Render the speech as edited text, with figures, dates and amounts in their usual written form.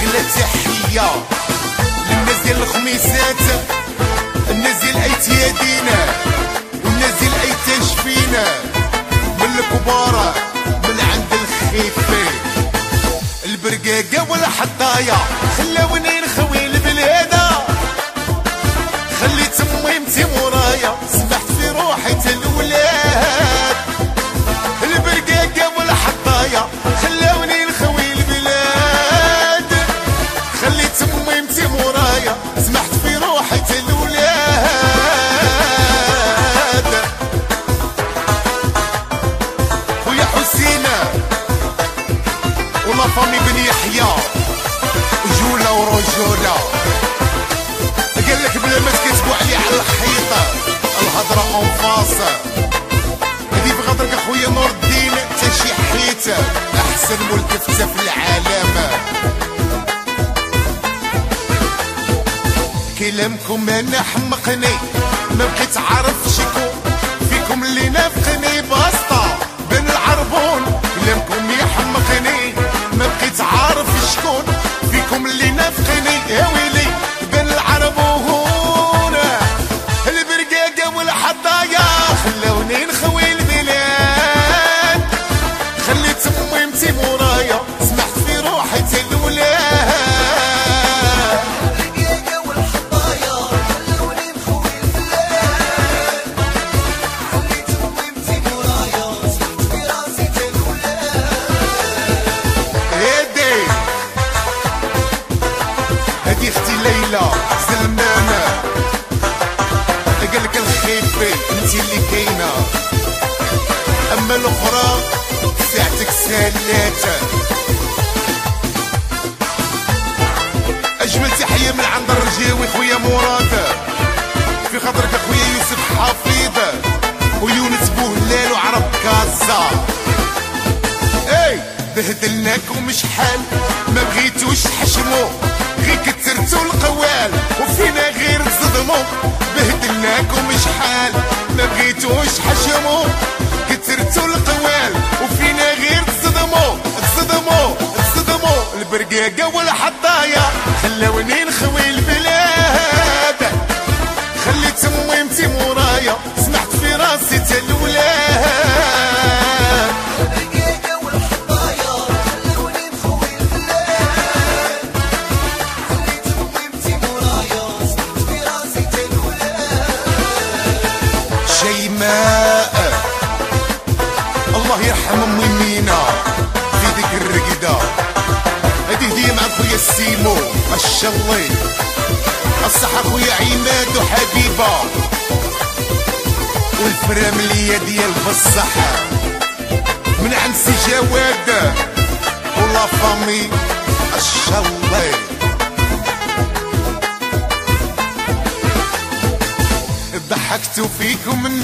احلى تحيه للناس ديال الخميسات، الناس ديال ايتيادينا والناس ديال ايتاشفينا، من الكبار من عند الخيفين البرقاقه والحطايه خلاوني نخوي البلاده، خليت مهمتي مورايا سمحت في روحي الولاد، البرقاقه والحطايه خلاوني نخوي البلاد، خليت مهمتي مورايا سمحت في روحي الولاد. خويا حسينه ولا فامي بن يحيى جوله ورجوله، قالك بلا ما تكتبوا عليه على الحيطه الهضره اونفاس، هدي بغدرك اخويا نور الدين تا شي حيته احسن ملتفته في العالم. كلامكم انا حمقني ما بقيت عارف شكون فيكم اللي نافقني باسطه بين العربون، كلامكم يحمقني ما بقيت عارف شكون فيكم اللي نافقني يا ويلي بين العربون، البرقاقه والحطايه خلوني نخوي البلاد، خليت مهمتي مورايا سمحت في روحي الولاد. هدي اختي ليلى زلمانه قالك الخيفي انتي اللي كاينه، اما الاخرى ساعتك سالات. اجمل تحيه من عند الرجاوي خويا مراد، في خاطرك اخويا يوسف حفيظ ويونس بوهلال وعرب كازا. اي بهدلناكم شحال ما بغيتوش تحشموا، غير كترتو القوال وفينا غير تصدموا، بهدلناكم شحال ما بغيتوش تحشموا، كترتو القوال وفينا غير تصدموا تصدموا تصدموا، البرقاقه والحطايه خلاوني نخوي البلاد، خليت مهمتي مورايا سمحت في راسي تا الولاد. شيماء الله يرحم امي مينا في ديك الرقده، هدي هديه مع خويا السيمو ما شاء الله، الصحة خويا عماد وحبيبه والفرامليه ديال بالصحة من عند سي جواد ولا فامي ما شاء الله. ضحكتوا فيكم